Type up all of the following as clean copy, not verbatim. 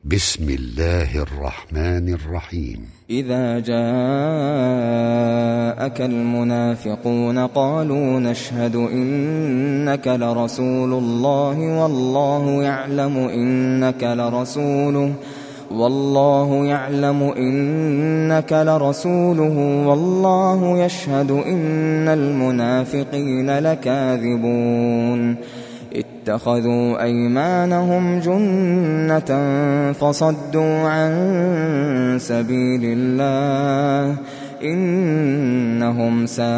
بسم الله الرحمن الرحيم. إذا جاءك المنافقون قالوا نشهد إنك لرسول الله والله يعلم إنك لرسوله والله يشهد إن المنافقين لكاذبون. اتخذوا أيمانهم جنة فصدوا عن سبيل الله إنهم ساء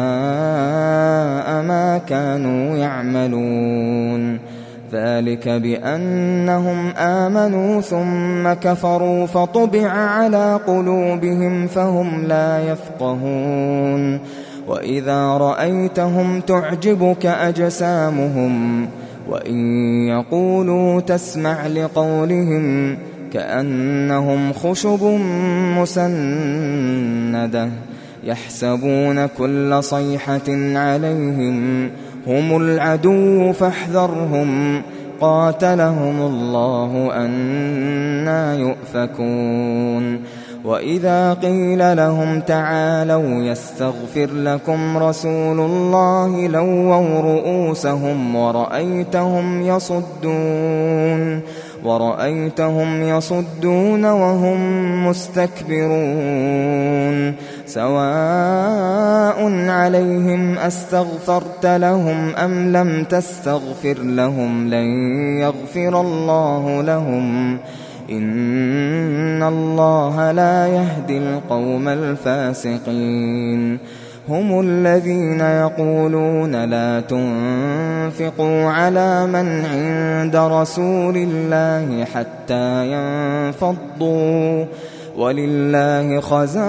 ما كانوا يعملون. ذلك بأنهم آمنوا ثم كفروا فطبع على قلوبهم فهم لا يفقهون. وإذا رأيتهم تعجبك أجسامهم وإن يقولوا تسمع لقولهم كأنهم خشب مسندة يحسبون كل صيحة عليهم هم العدو فاحذرهم قاتلهم الله أنى يؤفكون. وإذا قيل لهم تعالوا يستغفر لكم رسول الله لووا رؤوسهم ورأيتهم يصدون وهم مستكبرون. سواء عليهم أستغفرت لهم أم لم تستغفر لهم لن يغفر الله لهم إن الله لا يهدي القوم الفاسقين. هم الذين يقولون لا تنفقوا على من عند رسول الله حتى ينفضوا ولله خزائن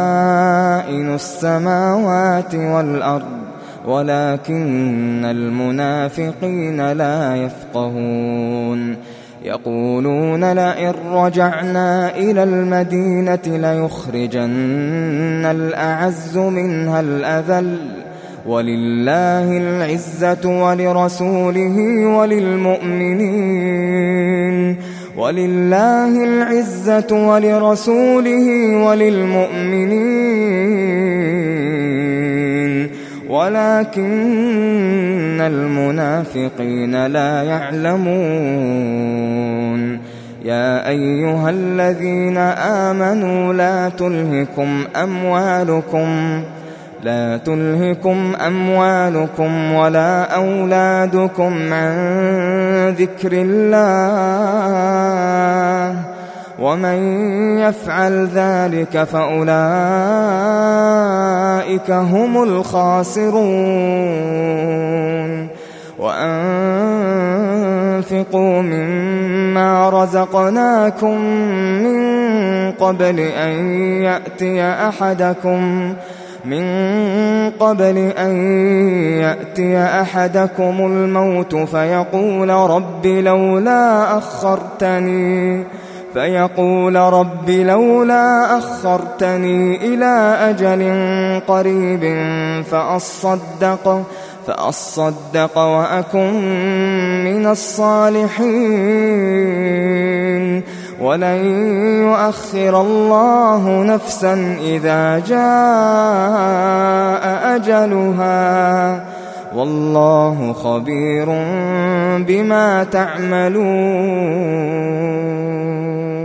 السماوات والأرض ولكن المنافقين لا يفقهون. يقولون لئن رجعنا إلى المدينة ليخرجن الأعز منها الأذل ولله العزة ولرسوله وللمؤمنين ولكن المنافقين لا يعلمون. يا أيها الذين آمنوا لا تلهكم أموالكم ولا أولادكم عن ذكر الله ومن يفعل ذلك فأولئك هم الخاسرون. وأنفقوا مما رزقناكم من قبل أن يأتي أحدكم الموت فيقول رب لولا أخرتني إلى أجل قريب فأصدق وأكن من الصالحين ولن يؤخر الله نفسا إذا جاء أجلها والله خبير بما تعملون.